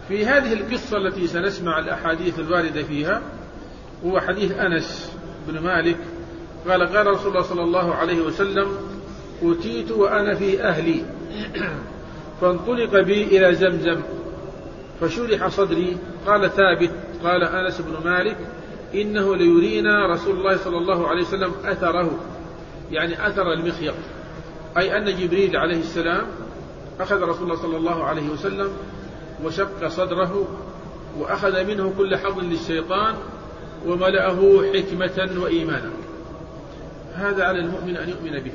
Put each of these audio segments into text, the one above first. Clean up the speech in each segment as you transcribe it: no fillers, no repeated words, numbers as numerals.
في هذه القصة التي سنسمع الأحاديث الواردة فيها هو حديث أنس بن مالك قال قال رسول الله صلى الله عليه وسلم: أتيت وأنا في أهلي فانطلق بي إلى زمزم فشرح صدري. قال ثابت قال أنس بن مالك: إنه ليرينا رسول الله صلى الله عليه وسلم أثره، يعني أثر المخيط، أي أن جبريل عليه السلام أخذ رسول الله صلى الله عليه وسلم وشق صدره وأخذ منه كل حظ للشيطان وملأه حكمة وإيمانا. هذا على المؤمن أن يؤمن به.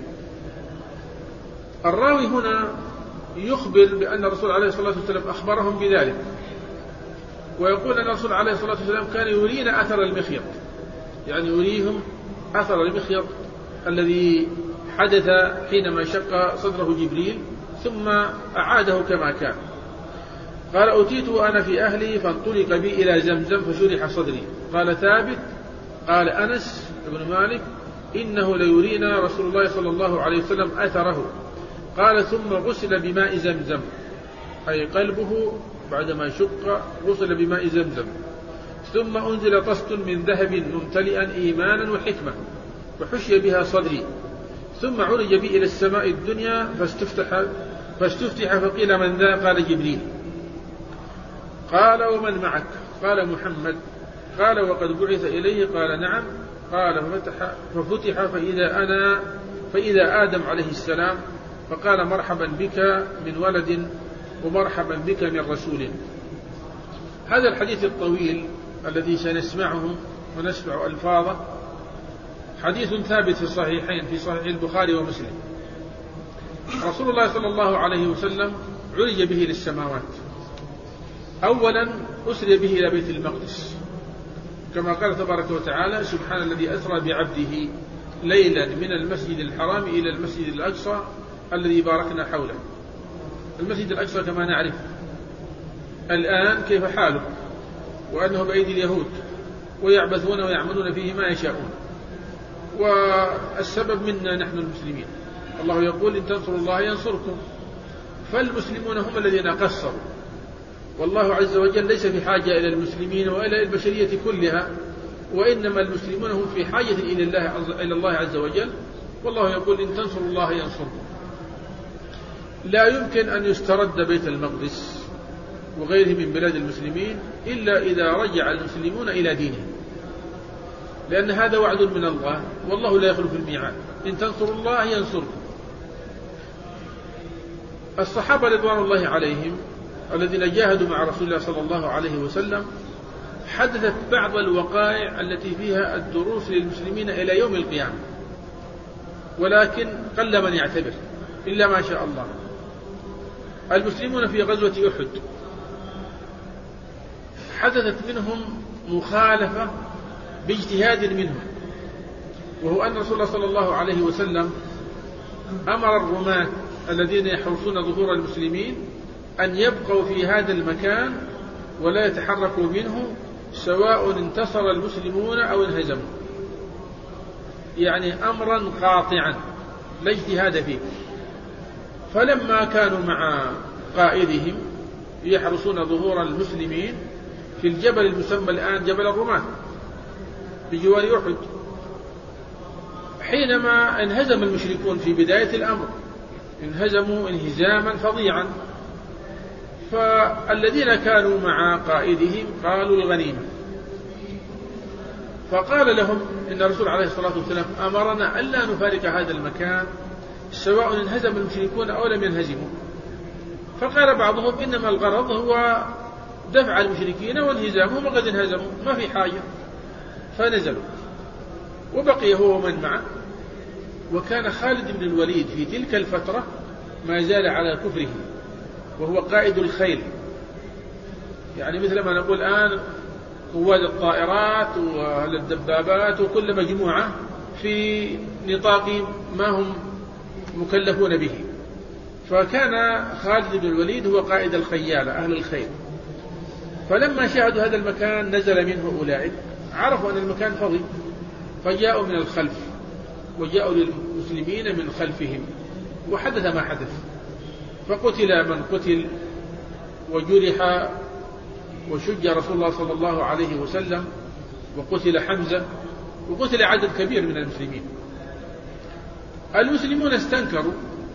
الراوي هنا يخبر بأن الرسول عليه الصلاة والسلام أخبرهم بذلك، ويقول أن الرسول عليه الصلاة والسلام كان يرينا أثر المخيط، يعني يريهم أثر المخيط الذي حدث حينما شق صدره جبريل ثم أعاده كما كان. قال: أتيت وأنا في أهلي فانطلق بي إلى زمزم فشرح صدري. قال ثابت قال أنس بن مالك: إنه ليرينا رسول الله صلى الله عليه وسلم أثره. قال: ثم غسل بماء زمزم، أي قلبه بعدما شق غسل بماء زمزم، ثم أنزل طست من ذهب ممتلئا إيمانا وحكمة فحشي بها صدري، ثم عرج بي إلى السماء الدنيا فاستفتح فقيل: من ذا؟ قال: جبريل. قال: ومن معك؟ قال: محمد. قال: وقد بعث إليه؟ قال: نعم. قال: ففتح فإذا آدم عليه السلام، فقال: مرحبا بك من ولد ومرحبا بك من رسول. هذا الحديث الطويل الذي سنسمعه ونسمع ألفاظه حديث ثابت في الصحيحين، في صحيح البخاري ومسلم. رسول الله صلى الله عليه وسلم عرج به للسماوات. أولا أسري به إلى بيت المقدس كما قال تبارك وتعالى: سبحان الذي أسرى بعبده ليلا من المسجد الحرام إلى المسجد الأقصى الذي باركنا حوله. المسجد الأقصى كما نعرف الآن كيف حاله، وأنه بأيدي اليهود ويعبثون ويعملون فيه ما يشاءون، والسبب منا نحن المسلمين. الله يقول: إن تنصروا الله ينصركم. فالمسلمون هم الذين قصروا، والله عز وجل ليس في حاجة إلى المسلمين وإلى البشرية كلها، وإنما المسلمون هم في حاجة إلى الله عز وجل. والله يقول: إن تنصروا الله ينصركم. لا يمكن أن يسترد بيت المقدس وغيره من بلاد المسلمين إلا إذا رجع المسلمون إلى دينهم، لأن هذا وعد من الله، والله لا يخلف الميعاد. إن تنصروا الله ينصركم. الصحابة رضوان الله عليهم الذين جاهدوا مع رسول الله صلى الله عليه وسلم حدثت بعض الوقائع التي فيها الدروس للمسلمين إلى يوم القيامة، ولكن قل من يعتبر إلا ما شاء الله. المسلمون في غزوة أحد حدثت منهم مخالفة باجتهاد منهم، وهو أن رسول الله صلى الله عليه وسلم أمر الرماة الذين يحرسون ظهور المسلمين أن يبقوا في هذا المكان ولا يتحركوا منه، سواء انتصر المسلمون أو انهزموا، يعني أمرا قاطعا لا اجتهاد فيه. فلما كانوا مع قائدهم يحرسون ظهور المسلمين في الجبل المسمى الآن جبل الرماة بجوار أحد، حينما انهزم المشركون في بداية الأمر انهزموا انهزاما فظيعا، فالذين كانوا مع قائدهم قالوا الغنيمة، فقال لهم إن الرسول عليه الصلاة والسلام أمرنا ألا نفارق هذا المكان سواء انهزم المشركون أو لم ينهزموا. فقال بعضهم إنما الغرض هو دفع المشركين وانهزامهم، وقد انهزموا ما في حاجة. فنزلوا وبقي هو من معه. وكان خالد بن الوليد في تلك الفترة ما زال على كفره، وهو قائد الخيل، يعني مثل ما نقول الآن قواد الطائرات والدبابات وكل مجموعة في نطاق ما هم مكلفون به. فكان خالد بن الوليد هو قائد الخيال أهل الخيل. فلما شاهدوا هذا المكان نزل منه أولئك، عرفوا أن المكان فضي، فجاءوا من الخلف وجاءوا للمسلمين من خلفهم، وحدث ما حدث، فقتل من قتل وجرح وشج رسول الله صلى الله عليه وسلم، وقتل حمزة، وقتل عدد كبير من المسلمين. المسلمون استنكروا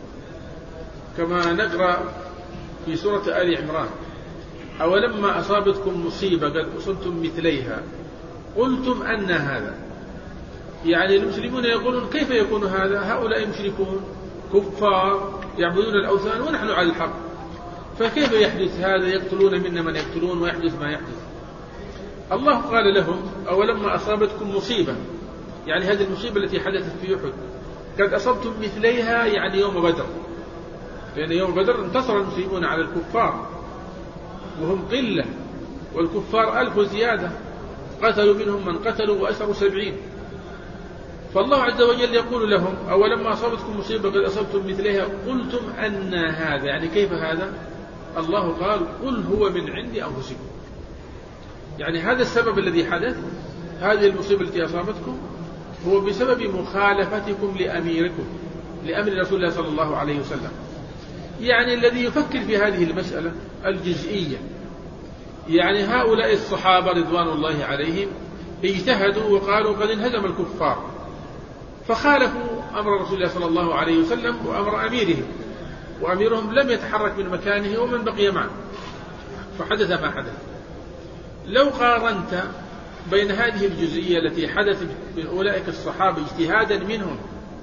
كما نقرأ في سورة آل عمران: أولما أصابتكم مصيبة قد أصبتم مثليها قلتم أن هذا. يعني المسلمون يقولون كيف يكون هذا؟ هؤلاء مشركون كفار يعبدون الأوثان ونحن على الحق، فكيف يحدث هذا؟ يقتلون منا من يقتلون ويحدث ما يحدث. الله قال لهم: أولما أصابتكم مصيبة، يعني هذه المصيبة التي حدثت في أحد، قد أصبتم مثليها يعني يوم بدر، لأن يوم بدر انتصر المسلمون على الكفار وهم قلة، والكفار 1000 زيادة، قتلوا منهم من قتلوا وأسروا 70. فالله عز وجل يقول لهم: أولما أصابتكم مصيبة قد أصبتم مثليها قلتم أن هذا، يعني كيف هذا؟ الله قال: قل هو من عند أنفسكم. يعني هذا السبب الذي حدث، هذه المصيبة التي أصابتكم هو بسبب مخالفتكم لأميركم، لأمر رسول الله صلى الله عليه وسلم. يعني الذي يفكر في هذه المسألة الجزئية، يعني هؤلاء الصحابة رضوان الله عليهم اجتهدوا وقالوا قد انهزم الكفار، فخالفوا أمر رسول الله صلى الله عليه وسلم وأمر أميرهم، وأميرهم لم يتحرك من مكانه ومن بقي معه، فحدث ما حدث. لو قارنت بين هذه الجزئية التي حدثت من أولئك الصحابة اجتهادا منهم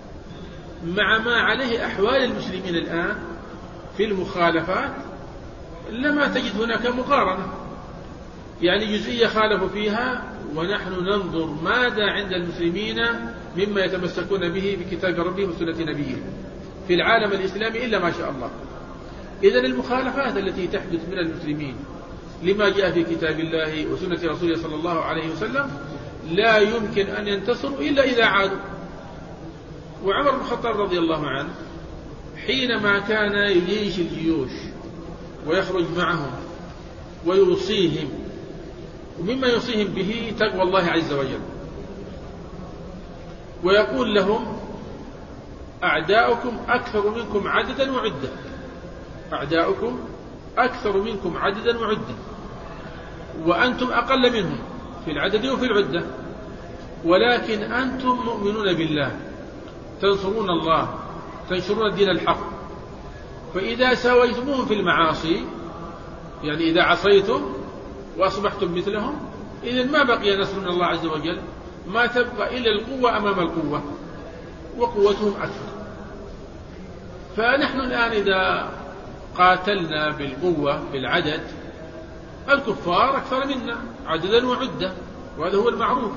مع ما عليه أحوال المسلمين الآن في المخالفات، لما تجد هناك مقارنة. يعني جزئية خالفوا فيها، ونحن ننظر ماذا عند المسلمين مما يتمسكون به بكتاب ربهم وسنة نبيهم في العالم الإسلامي إلا ما شاء الله. إذن المخالفات التي تحدث من المسلمين لما جاء في كتاب الله وسنة رسوله صلى الله عليه وسلم لا يمكن أن ينتصروا إلا إذا عادوا. وعمر بن الخطاب رضي الله عنه حينما كان يجيش الجيوش ويخرج معهم ويوصيهم، ومما يوصيهم به تقوى الله عز وجل، ويقول لهم: أعداؤكم أكثر منكم عددا وعدة، أعداؤكم أكثر منكم عددا وعدة، وأنتم أقل منهم في العدد وفي العدة، ولكن أنتم مؤمنون بالله، تنصرون الله، تنشرون الدين الحق، فإذا ساويتموهم في المعاصي، يعني إذا عصيتم وأصبحتم مثلهم، إذن ما بقي نصر من الله عز وجل، ما تبقى إلا القوة أمام القوة، وقوتهم أكثر. فنحن الآن إذا قاتلنا بالقوة بالعدد، الكفار أكثر منا عددا وعدة، وهذا هو المعروف.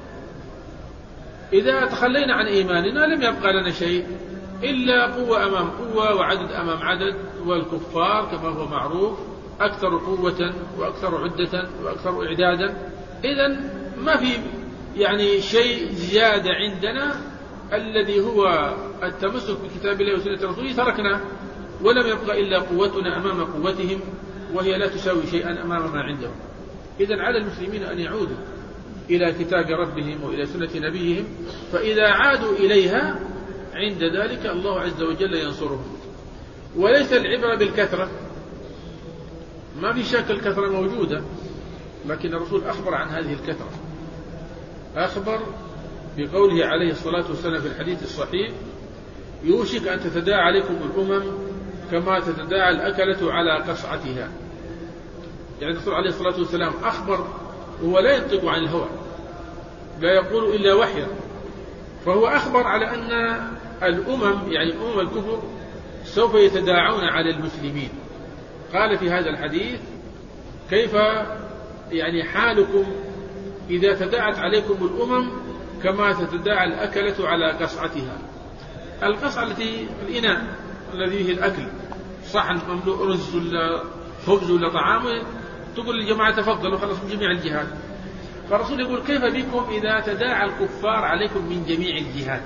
إذا تخلينا عن إيماننا لم يبقى لنا شيء إلا قوة أمام قوة وعدد أمام عدد، والكفار كما هو معروف أكثر قوة وأكثر عدة وأكثر إعدادا. إذن ما في يعني شيء زيادة عندنا، الذي هو التمسك بكتاب الله وسنة رسوله تركنا، ولم يبقى إلا قوتنا أمام قوتهم، وهي لا تساوي شيئا أمام ما عندهم. إذن على المسلمين أن يعودوا إلى كتاب ربهم وإلى سنة نبيهم، فإذا عادوا إليها عند ذلك الله عز وجل ينصرهم. وليس العبرة بالكثرة، ما في شك الكثرة موجودة، لكن الرسول أخبر عن هذه الكثرة، أخبر بقوله عليه الصلاة والسلام في الحديث الصحيح: يوشك أن تتداعى عليكم الأمم كما تتداعى الأكلة على قصعتها. يعني الرسول عليه الصلاة والسلام أخبر وهو لا ينطق عن الهوى، لا يقول إلا وحيا، فهو أخبر على أن الأمم يعني أمم الكفر سوف يتداعون على المسلمين. قال في هذا الحديث: كيف يعني حالكم إذا تداعت عليكم الأمم كما تتداعى الأكلة على قصعتها. القصعة التي الإناء الذي فيه الأكل، صحن مملوء رز ولا خبز ولا طعام، تقول للجماعة تفضلوا خلص من جميع الجهات. فالرسول يقول: كيف بكم إذا تداعى الكفار عليكم من جميع الجهات؟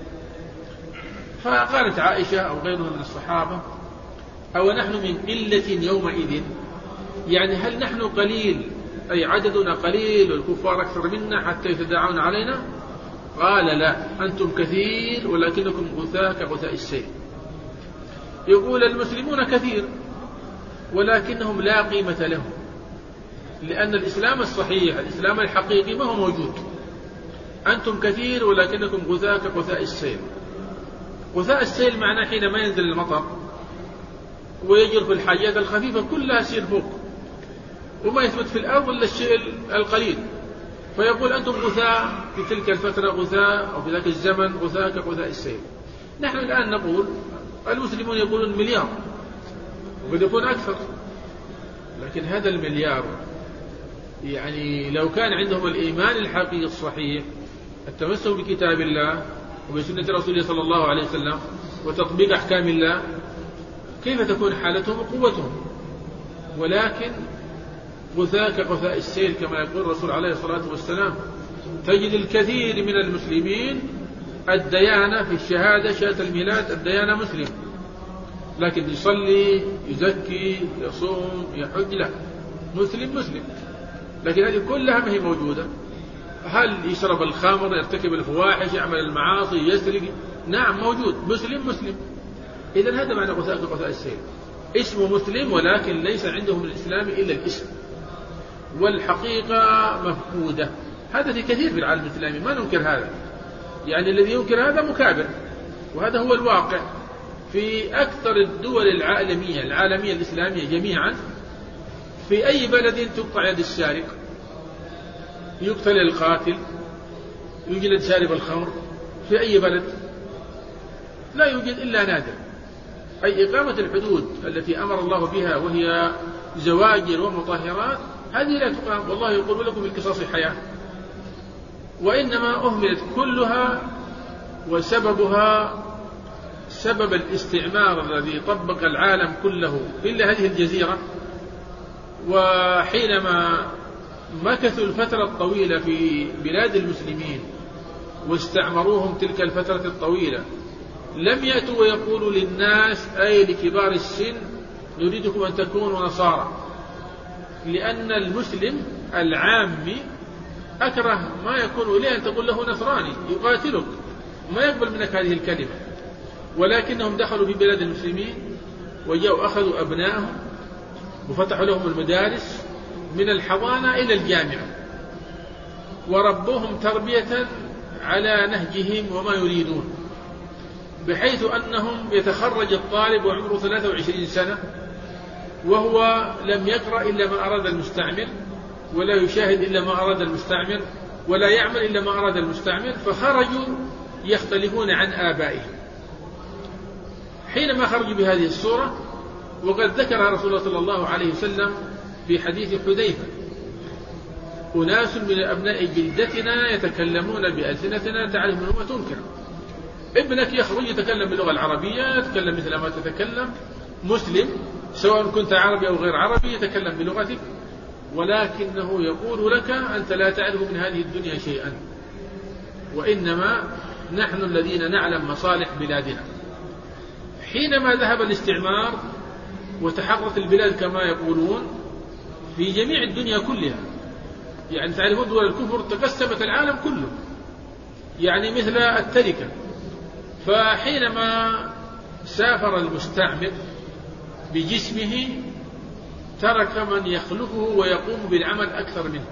فقالت عائشة أو غيرها من الصحابة: أو نحن من قلة يومئذ؟ يعني هل نحن قليل، أي عددنا قليل والكفار أكثر منا حتى يتداعون علينا؟ قال: لا، أنتم كثير ولكنكم غثاء كغثاء السيل. يقول المسلمون كثير ولكنهم لا قيمة لهم، لأن الإسلام الصحيح، الإسلام الحقيقي ما هو موجود. أنتم كثير ولكنكم غثاء كغثاء السيل. غثاء السيل معناه حينما ينزل المطر ويجر في الحاجات الخفيفة كلها يصير فوق، وما يثبت في الأرض إلا الشيء القليل، فيقول أنتم غثاء في تلك الفترة، غثاء أو في ذاك الزمن غثاء كغثاء السيل. نحن الآن نقول المسلمون يقولون مليار، وقد يكون أكثر، لكن هذا المليار يعني لو كان عندهم الإيمان الحقيقي الصحيح، التمسك بكتاب الله وبسنة رسوله صلى الله عليه وسلم وتطبيق أحكام الله، كيف تكون حالتهم وقوتهم؟ ولكن غثاء كغثاء السيل كما يقول الرسول عليه الصلاة والسلام. تجد الكثير من المسلمين الديانة في الشهادة، شهادة الميلاد الديانة مسلم، لكن يصلي يزكي يصوم يحج، لا، مسلم، لكن هذه كلها ما هي موجودة. هل يشرب الخمر، يرتكب الفواحش، يعمل المعاصي، يسرق؟ نعم موجود، مسلم. إذن هذا معنى غثاء كغثاء السيل، اسمه مسلم ولكن ليس عنده من الإسلام إلا الاسم، والحقيقة مفقودة. هذا في كثير في العالم الإسلامي، ما ننكر هذا، يعني الذي ينكر هذا مكابر، وهذا هو الواقع في أكثر الدول العالمية الإسلامية جميعا. في أي بلد تقطع يد السارق، يقتل القاتل، يجلد شارب الخمر، في أي بلد لا يوجد إلا نادر. أي إقامة الحدود التي أمر الله بها وهي زواجر ومطهرات، هذه لا تقام، والله يقول لكم بالقصاص حياة، وإنما أهملت كلها، وسببها سبب الاستعمار الذي طبق العالم كله إلا هذه الجزيرة. وحينما مكثوا الفترة الطويلة في بلاد المسلمين واستعمروهم تلك الفترة الطويلة، لم يأتوا ويقولوا للناس أي لكبار السن نريدكم أن تكونوا نصارى، لأن المسلم العامي أكره ما يكون إليه أن تقول له نصراني، يقاتلك، ما يقبل منك هذه الكلمة. ولكنهم دخلوا في بلاد المسلمين وجاءوا أخذوا أبنائهم وفتحوا لهم المدارس من الحضانة إلى الجامعة، وربوهم تربية على نهجهم وما يريدون، بحيث أنهم يتخرج الطالب وعمره 23 سنة وهو لم يقرأ إلا ما أراد المستعمر، ولا يشاهد إلا ما أراد المستعمر، ولا يعمل إلا ما أراد المستعمر، فخرجوا يختلفون عن آبائهم. حينما خرجوا بهذه الصورة، وقد ذكرها رسول الله صلى الله عليه وسلم في حديث حذيفة: أناس من أبناء جلدتنا يتكلمون بألسنتنا تعرف منهم وتنكر. ابنك يخرج يتكلم باللغة العربية، يتكلم مثل ما تتكلم، مسلم سواء كنت عربي أو غير عربي، يتكلم بلغتك، ولكنه يقول لك أنت لا تعرف من هذه الدنيا شيئا، وإنما نحن الذين نعلم مصالح بلادنا. حينما ذهب الاستعمار وتحررت البلاد كما يقولون في جميع الدنيا كلها، يعني تعرفون دول الكفر تقسمت العالم كله، يعني مثل التركة. فحينما سافر المستعمر بجسمه ترك من يخلفه ويقوم بالعمل أكثر منه،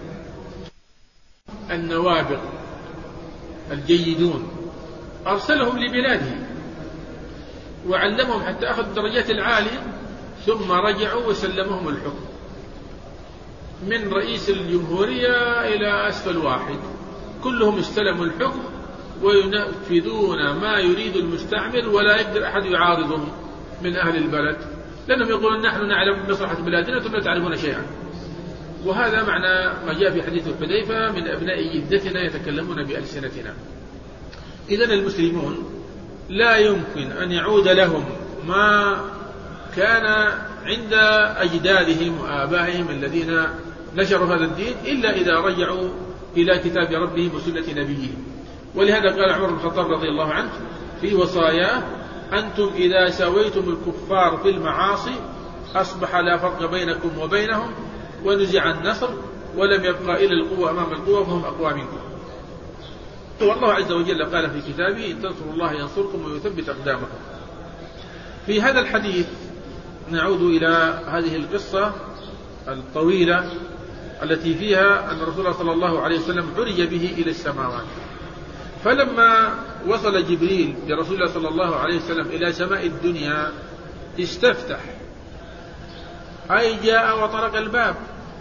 النوابغ الجيدون، أرسلهم لبلاده وعلمهم حتى أخذوا الدرجات العالية، ثم رجعوا وسلمهم الحكم من رئيس الجمهورية إلى أسفل واحد، كلهم استلموا الحكم وينفذون ما يريد المستعمر، ولا يقدر أحد يعارضهم من أهل البلد، لأنهم يقولون نحن نعلم مصلحة بلادنا ثم لا تعلمون شيئا. وهذا معنى ما جاء في حديث حذيفة: من أبناء جدتنا يتكلمون بألسنتنا. إذن المسلمون لا يمكن أن يعود لهم ما كان عند أجدادهم وآبائهم الذين نشروا هذا الدين إلا إذا رجعوا إلى كتاب ربهم وسنة نبيهم. ولهذا قال عمر بن الخطاب رضي الله عنه في وصاياه: أنتم إذا سويتم الكفار في المعاصي أصبح لا فرق بينكم وبينهم، ونزع النصر ولم يبقى إلا القوة أمام القوة فهم أقوى منكم. والله عز وجل قال في كتابه: إن تنصروا الله ينصركم ويثبت أقدامكم. في هذا الحديث نعود إلى هذه القصة الطويلة التي فيها أن الرسول الله صلى الله عليه وسلم عرج به إلى السماوات. فلما وصل جبريل برسول الله صلى الله عليه وسلم إلى سماء الدنيا استفتح، أي جاء وطرق الباب،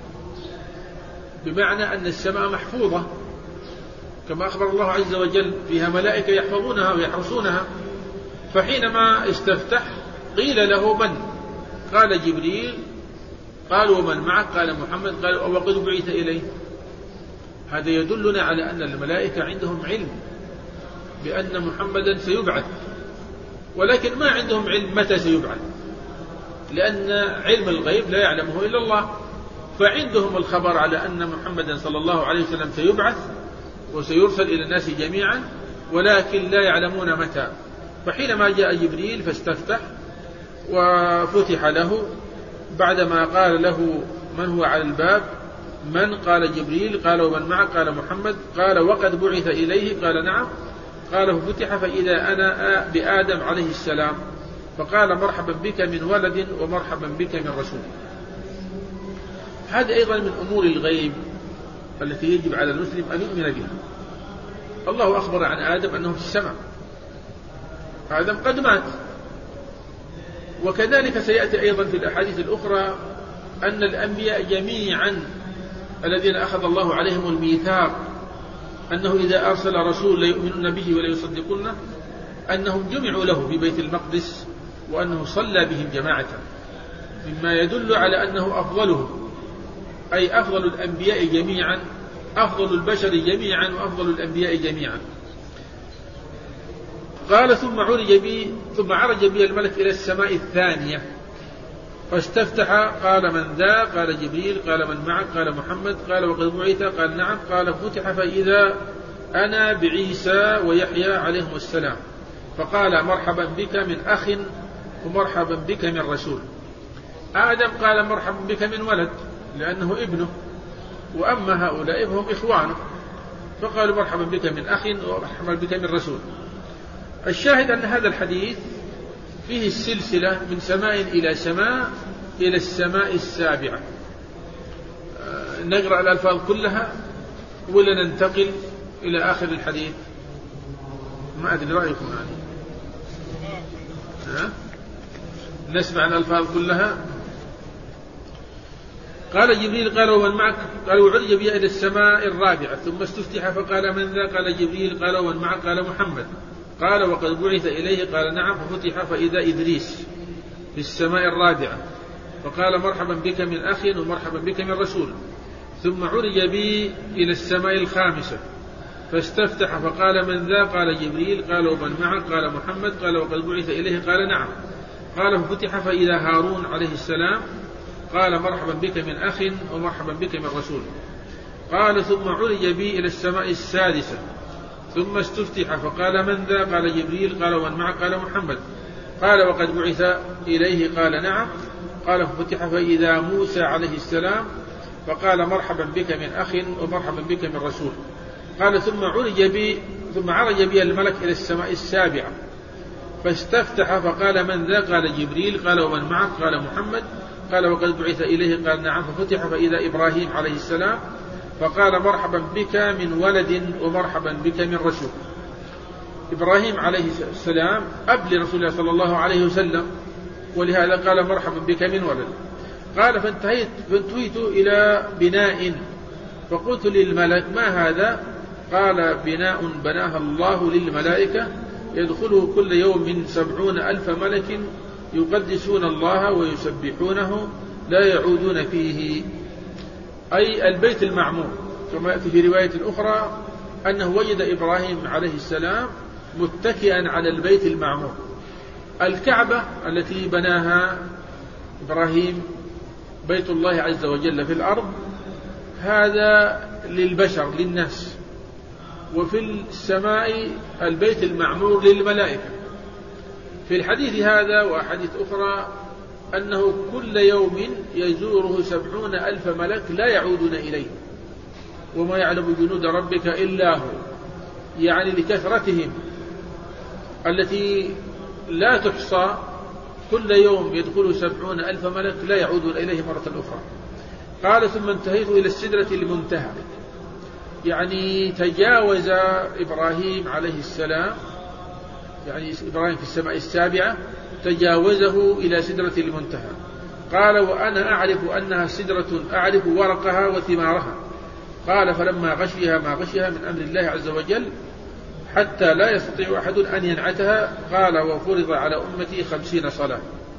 بمعنى أن السماء محفوظة كما أخبر الله عز وجل فيها ملائكة يحفظونها ويحرسونها. فحينما استفتح قيل له من؟ قال جبريل. قالوا ومن معك؟ قال محمد. قالوا وقد بعث إليه. هذا يدلنا على أن الملائكة عندهم علم بأن محمدا سيبعث، ولكن ما عندهم علم متى سيبعث، لأن علم الغيب لا يعلمه إلا الله. فعندهم الخبر على أن محمدا صلى الله عليه وسلم سيبعث وسيرسل إلى الناس جميعا، ولكن لا يعلمون متى. فحينما جاء جبريل فاستفتح وفتح له، بعدما قال له من هو على الباب؟ من؟ قال جبريل. قال ومن معك؟ قال محمد. قال وقد بعث إليه؟ قال نعم. قال ففتح فإذا أنا بآدم عليه السلام، فقال مرحبا بك من ولد ومرحبا بك من رسول. هذا أيضا من أمور الغيب التي يجب على المسلم أن يؤمن بها. الله أخبر عن آدم أنه في السماء، آدم قد مات. وكذلك سيأتي أيضا في الأحاديث الأخرى أن الأنبياء جميعا الذين أخذ الله عليهم الميثاق أنه إذا أرسل رسول ليؤمنون به ولا يصدقونه، أنهم جمعوا له في بيت المقدس وأنه صلى بهم جماعة، مما يدل على أنه أفضلهم، أي أفضل الأنبياء جميعا، أفضل البشر جميعا وأفضل الأنبياء جميعا. قال ثم عرج بي الملك إلى السماء الثانية فاستفتح. قال من ذا؟ قال جبريل. قال من معك؟ قال محمد. قال وقد بعث؟ قال نعم. قال فتح فإذا أنا بعيسى ويحيى عليهم السلام، فقال مرحبا بك من أخ ومرحبا بك من رسول. آدم قال مرحبا بك من ولد لأنه ابنه، وأما هؤلاء فهم إخوانه، فقالوا مرحبا بك من أخ ومرحبا بك من رسول. الشاهد أن هذا الحديث فيه السلسلة من سماء إلى سماء إلى السماء السابعة. نقرأ الألفاظ كلها ولا ننتقل إلى آخر الحديث؟ ما أدري رأيكم يعني. نسمع الألفاظ كلها. قال جبريل. قال ومن معك؟ قال وعرج بي إلى السماء الرابعة ثم استفتح فقال من ذا؟ قال جبريل. قال ومن معك؟ قال محمد. قال وقد بعث إليه؟ قال نعم. ففتح فإذا إدريس في السماء الرابعة، فقال مرحبا بك من أخ ومرحبا بك من رسول. ثم عرج بي إلى السماء الخامسة فاستفتح فقال من ذا؟ قال جبريل. قال ومن معك؟ قال محمد. قال وقد بعث إليه؟ قال نعم. قال ففتح فإذا هارون عليه السلام، قال مرحبا بك من أخ ومرحبا بك من رسول. قال ثم عرج بي إلى السماء السادسة ثم استفتح فقال من ذا؟ قال جبريل. قال ومن معك؟ قال محمد. قال وقد بعث إليه؟ قال نعم. قال ففتح فإذا موسى عليه السلام، فقال مرحبا بك من أخ ومرحبا بك من رسول. قال ثم عرج بي الملك إلى السماء السابعة فاستفتح فقال من ذا؟ قال جبريل. قال ومن معك؟ قال محمد. قال وقد بعث إليه؟ قال نعم. ففتح فإذا إبراهيم عليه السلام، فقال مرحبا بك من ولد ومرحبا بك من رسول. إبراهيم عليه السلام أب لرسول الله صلى الله عليه وسلم، ولهذا قال مرحبا بك من ولد. قال فانتهيت إلى بناء فقلت للملك ما هذا؟ قال بناء بناها الله للملائكة يدخله كل يوم 70,000 ملك يقدسون الله ويسبحونه لا يعودون فيه، أي البيت المعمور. كما يأتي في رواية أخرى أنه وجد إبراهيم عليه السلام متكئا على البيت المعمور. الكعبة التي بناها إبراهيم بيت الله عز وجل في الأرض، هذا للبشر للناس، وفي السماء البيت المعمور للملائكة. في الحديث هذا وأحاديث أخرى أنه كل يوم يزوره 70,000 ملك لا يعودون إليه، وما يعلم جنود ربك إلا هو، يعني لكثرتهم التي لا تحصى. كل يوم يدخل 70,000 ملك لا يعودون إليه مرة أخرى. قال ثم انتهيت إلى السدرة المنتهى، يعني تجاوز إبراهيم عليه السلام، يعني إبراهيم في السماء السابعة تجاوزه إلى سدرة المنتهى. قال وأنا أعرف أنها سدرة أعرف ورقها وثمارها. قال فلما غشيها ما غشيها من أمر الله عز وجل حتى لا يستطيع أحد أن ينعتها. قال وفرض على أمتي 50 صلاة.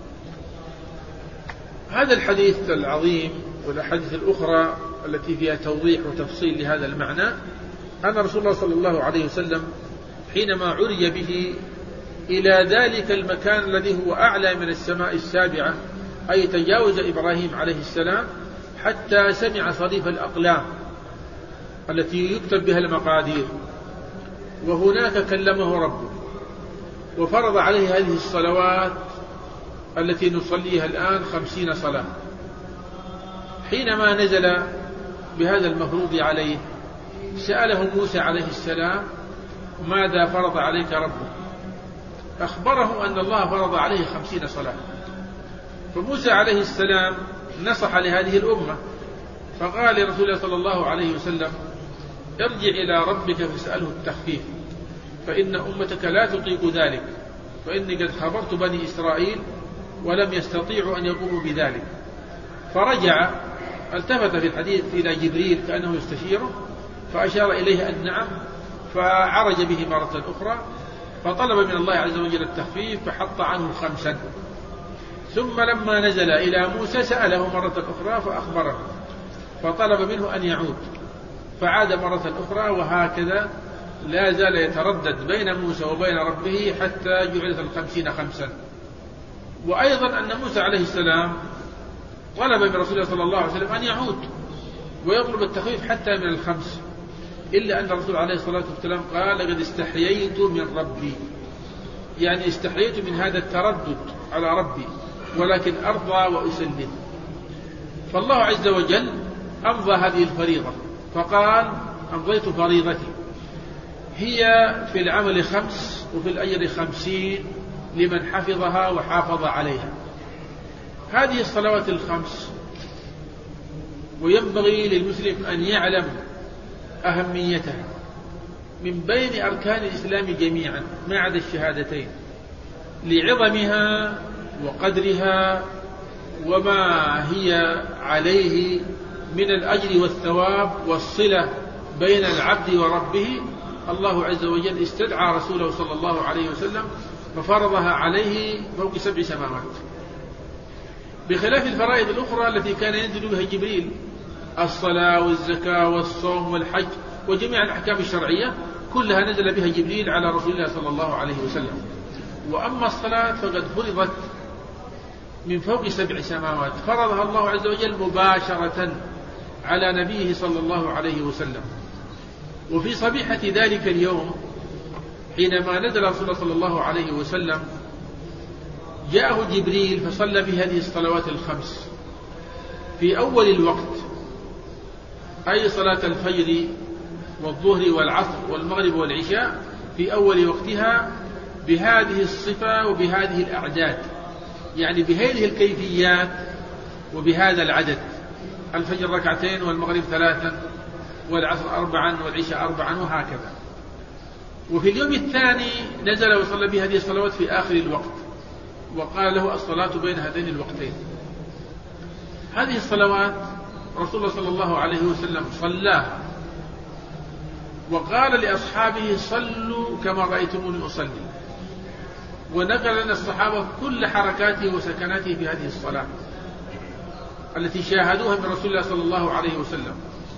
هذا الحديث العظيم والأحاديث الأخرى التي فيها توضيح وتفصيل لهذا المعنى أن رسول الله صلى الله عليه وسلم حينما عرج به إلى ذلك المكان الذي هو أعلى من السماء السابعة، أي تجاوز إبراهيم عليه السلام حتى سمع صريف الأقلام التي يكتب بها المقادير، وهناك كلمه ربه وفرض عليه هذه الصلوات التي نصليها الآن 50 صلاة. حينما نزل بهذا المفروض عليه سأله موسى عليه السلام ماذا فرض عليك ربك؟ أخبره أن الله فرض عليه 50 صلاة. فموسى عليه السلام نصح لهذه الأمة فقال لرسول الله صلى الله عليه وسلم ارجع إلى ربك فاسأله التخفيف فإن أمتك لا تطيق ذلك، فإني قد خبرت بني إسرائيل ولم يستطيعوا أن يقوموا بذلك. فرجع التفت في الحديث إلى جبريل كأنه يستشيره فأشار إليه أن نعم، فعرج به مرة أخرى فطلب من الله عز وجل التخفيف فحط عنه 5. ثم لما نزل إلى موسى سأله مرة أخرى فأخبره فطلب منه أن يعود فعاد مرة أخرى، وهكذا لا زال يتردد بين موسى وبين ربه حتى جعلت 50 5. وأيضا أن موسى عليه السلام طلب من رسول الله صلى الله عليه وسلم أن يعود ويطلب التخفيف حتى من 5، إلا أن الرسول عليه الصلاة والسلام قال لقد استحييت من ربي، يعني استحييت من هذا التردد على ربي ولكن أرضى وأسلم. فالله عز وجل أمضى هذه الفريضة فقال أمضيت فريضتي، هي في العمل 5 وفي الأجر 50 لمن حفظها وحافظ عليها. هذه الصلوات 5 وينبغي للمسلم أن يعلم أهميتها من بين أركان الإسلام جميعا ما عدا الشهادتين، لعظمها وقدرها وما هي عليه من الأجر والثواب والصلة بين العبد وربه. الله عز وجل استدعى رسوله صلى الله عليه وسلم ففرضها عليه فوق 7 سماوات، بخلاف الفرائض الأخرى التي كان ينزل بها جبريل، الصلاة والزكاة والصوم والحج وجميع الأحكام الشرعية كلها نزل بها جبريل على رسول الله صلى الله عليه وسلم. وأما الصلاة فقد فرضت من فوق 7 سماوات، فرضها الله عز وجل مباشرة على نبيه صلى الله عليه وسلم. وفي صبيحة ذلك اليوم حينما نزل رسول الله صلى الله عليه وسلم جاءه جبريل فصلى بهذه الصلوات 5 في أول الوقت، أي صلاة الفجر والظهر والعصر والمغرب والعشاء في أول وقتها بهذه الصفة وبهذه الأعداد، يعني بهذه الكيفيات وبهذا العدد، الفجر 2 والمغرب 3 والعصر 4 والعشاء 4 وهكذا. وفي اليوم الثاني نزل وصلى بهذه الصلوات في آخر الوقت وقال له الصلاة بين هذين الوقتين. هذه الصلوات رسول الله صلى الله عليه وسلم صلاها وقال لأصحابه صلوا كما رأيتموني أصلي، ونقل لنا الصحابة كل حركاته وسكناته في هذه الصلاة التي شاهدوها من رسول الله صلى الله عليه وسلم.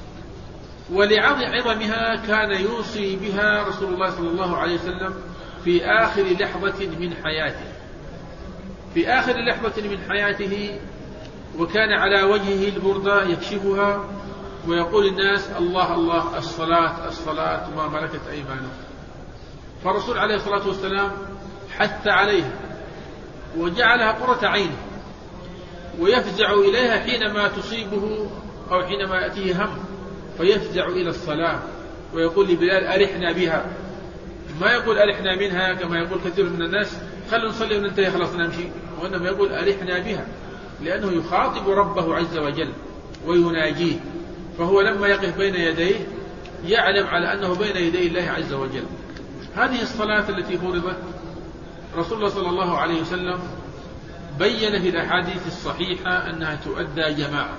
ولعظمها كان يوصي بها رسول الله صلى الله عليه وسلم في آخر لحظة من حياته، في آخر لحظة من حياته، وكان على وجهه البردة يكشفها ويقول الناس الله الله الصلاة الصلاة وما ملكت أيمانكم. فالرسول عليه الصلاة والسلام حث عليها وجعلها قرة عينه، ويفزع إليها حينما تصيبه أو حينما يأتيه هم فيفزع إلى الصلاة ويقول لبلال أرحنا بها، ما يقول أرحنا منها كما يقول كثير من الناس خلوا نصلي وننتهي خلاص نمشي، وإنما يقول أرحنا بها لأنه يخاطب ربه عز وجل ويناجيه، فهو لما يقف بين يديه يعلم على أنه بين يدي الله عز وجل. هذه الصلاة التي فرضت رسول الله صلى الله عليه وسلم بين في الأحاديث الصحيحة أنها تؤدى جماعة،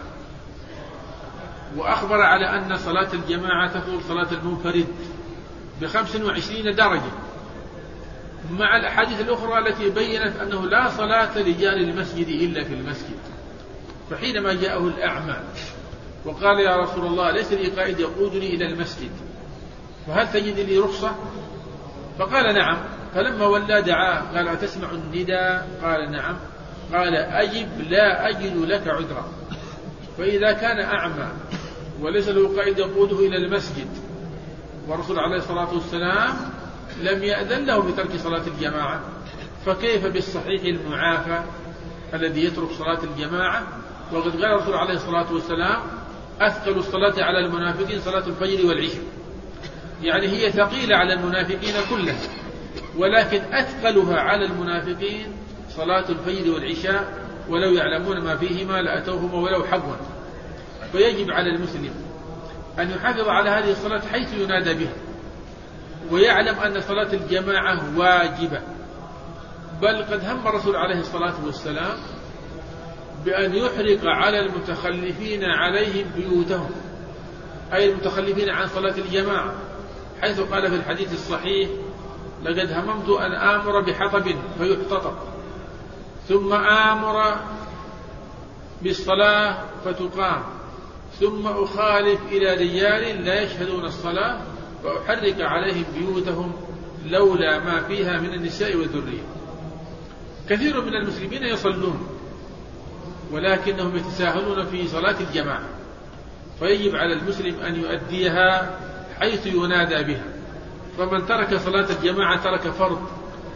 وأخبر على أن صلاة الجماعة تفضل صلاة المنفرد ب25 درجة، مع الأحاديث الأخرى التي بيّنت أنه لا صلاة لجار المسجد إلا في المسجد. فحينما جاءه الأعمى وقال يا رسول الله ليس لي قائد يقودني إلى المسجد فهل تجد لي رخصة؟ فقال نعم. فلما ولى دعاه قال أتسمع النداء؟ قال نعم. قال أجب لا أجد لك عذرا. فإذا كان أعمى وليس له قائد يقوده إلى المسجد والرسول عليه الصلاة والسلام لم يأذن له بترك صلاة الجماعة، فكيف بالصحيح المعافى الذي يترك صلاة الجماعة؟ وقد قال الرسول عليه الصلاة والسلام أثقل الصلاة على المنافقين صلاة الفجر والعشاء، يعني هي ثقيلة على المنافقين كلها، ولكن أثقلها على المنافقين صلاة الفجر والعشاء، ولو يعلمون ما فيهما لأتوهما ولو حبوا. فيجب على المسلم أن يحافظ على هذه الصلاة حيث ينادى بها، ويعلم أن صلاة الجماعة واجبة، بل قد هم الرسول عليه الصلاة والسلام بأن يحرق على المتخلفين عليهم بيوتهم، أي المتخلفين عن صلاة الجماعة، حيث قال في الحديث الصحيح لقد هممت أن آمر بحطب فيحتطب ثم آمر بالصلاة فتقام ثم أخالف إلى رجال لا يشهدون الصلاة فأحرق عليهم بيوتهم لولا ما فيها من النساء والذرية. كثير من المسلمين يصلون ولكنهم يتساهلون في صلاة الجماعة، فيجب على المسلم أن يؤديها حيث ينادى بها. فمن ترك صلاة الجماعة ترك فرض.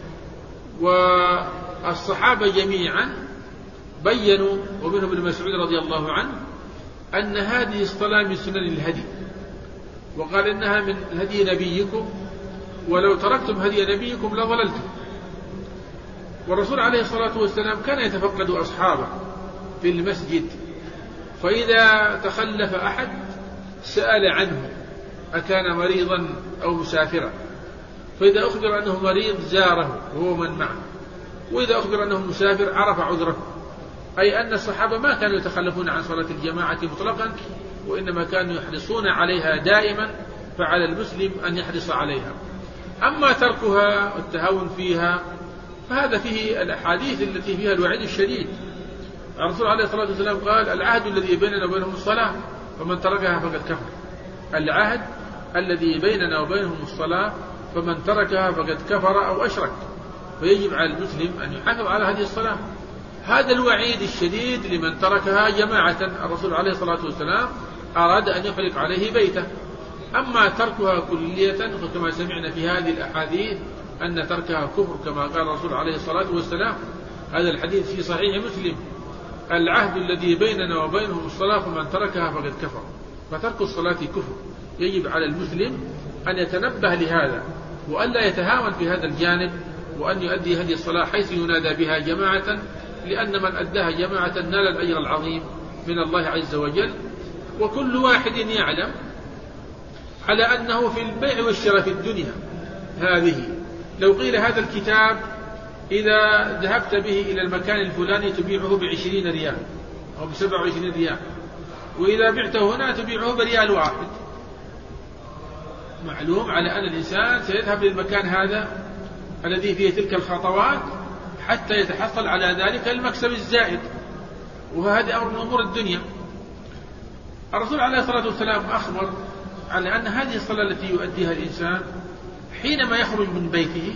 والصحابة جميعا بيّنوا، ومنهم ابن مسعود رضي الله عنه، أن هذه الصلاة من سنن الهدي، وقال إنها من هدي نبيكم ولو تركتم هدي نبيكم لضللتم. والرسول عليه الصلاة والسلام كان يتفقد أصحابه في المسجد، فإذا تخلف أحد سأل عنه أكان مريضا أو مسافرا، فإذا أخبر أنه مريض زاره وهو من معه، وإذا أخبر أنه مسافر عرف عذره، أي أن الصحابة ما كانوا يتخلفون عن صلاة الجماعة مطلقا، وإنما كانوا يحرصون عليها دائما، فعلى المسلم أن يحرص عليها. أما تركها والتهاون فيها فهذا فيه الأحاديث التي فيها الوعيد الشديد. الرسول عليه الصلاة والسلام قال العهد الذي بيننا وبينهم الصلاة فمن تركها فقد كفر. العهد الذي بيننا وبينهم الصلاة فمن تركها فقد كفر أو أشرك. فيجب على المسلم أن يحافظ على هذه الصلاة. هذا الوعيد الشديد لمن تركها جماعة، الرسول عليه الصلاة والسلام أراد أن يحرق عليه بيته. أما تركها كلية فكما سمعنا في هذه الأحاديث أن تركها كفر، كما قال الرسول عليه الصلاة والسلام، هذا الحديث في صحيح مسلم: العهد الذي بيننا وبينهم الصلاة فمن تركها فقد كفر. فترك الصلاة كفر. يجب على المسلم أن يتنبه لهذا وأن لا يتهاون في هذا الجانب، وأن يؤدي هذه الصلاة حيث ينادى بها جماعة، لأن من أداها جماعة نال الأجر العظيم من الله عز وجل. وكل واحد يعلم على أنه في البيع والشراء في الدنيا هذه، لو قيل هذا الكتاب إذا ذهبت به إلى المكان الفلاني تبيعه ب20 ريال أو ب27 ريال، وإذا بعته هنا تبيعه بريال واحد، معلوم على أن الإنسان سيذهب للمكان هذا الذي فيه تلك الخطوات حتى يتحصل على ذلك المكسب الزائد، وهذا أمر من أمور الدنيا. الرسول عليه الصلاة والسلام أخبر على أن هذه الصلاة التي يؤديها الإنسان حينما يخرج من بيته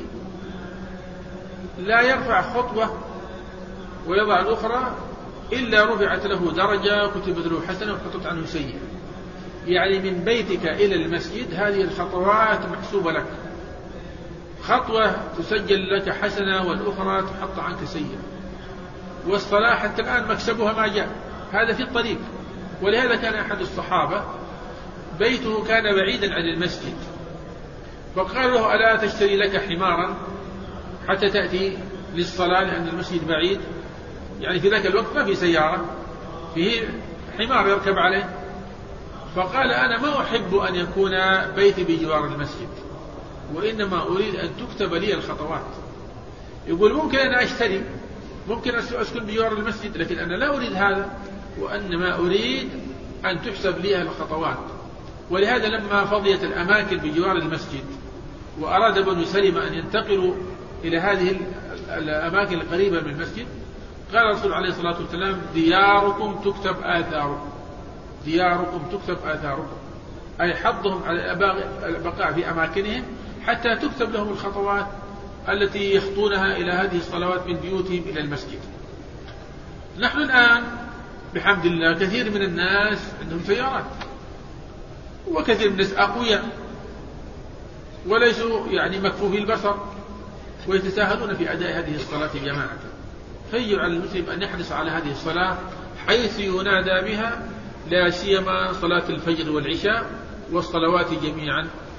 لا يرفع خطوة ويضع الأخرى إلا رفعت له درجة، كتبت له حسنة وحطت عنه سيئة. يعني من بيتك إلى المسجد هذه الخطوات محسوبة لك، خطوة تسجل لك حسنة والأخرى تحط عنك سيئة. والصلاة حتى الآن مكسبها ما جاء، هذا في الطريق. ولهذا كان أحد الصحابة بيته كان بعيدا عن المسجد، فقال له ألا تشتري لك حمارا حتى تأتي للصلاة، لأن المسجد بعيد. يعني في ذاك الوقت ما في سيارة، فيه حمار يركب عليه، فقال أنا ما أحب أن يكون بيتي بجوار المسجد، وإنما أريد أن تكتب لي الخطوات. يقول ممكن أنا أشتري، ممكن أسكن بجوار المسجد، لكن أنا لا أريد هذا، وأنما أريد أن تحسب لي الخطوات. ولهذا لما فضيت الأماكن بجوار المسجد وأراد بنو سلمة أن ينتقلوا إلى هذه الأماكن القريبة من المسجد، قال الرسول عليه الصلاة والسلام دياركم تكتب آثاركم، دياركم تكتب آثاركم، أي حضهم على البقاء في أماكنهم حتى تكتب لهم الخطوات التي يخطونها إلى هذه الصلوات من بيوتهم إلى المسجد. نحن الآن بحمد الله كثير من الناس عندهم سيارات، وكثير من الناس أقوياء وليسوا يعني مكفوفي البصر، ويتساهلون في أداء هذه الصلاة جماعة. فيجب على المسلم أن يحرص على هذه الصلاة حيث ينادى بها، لا سيما صلاة الفجر والعشاء والصلوات جميعا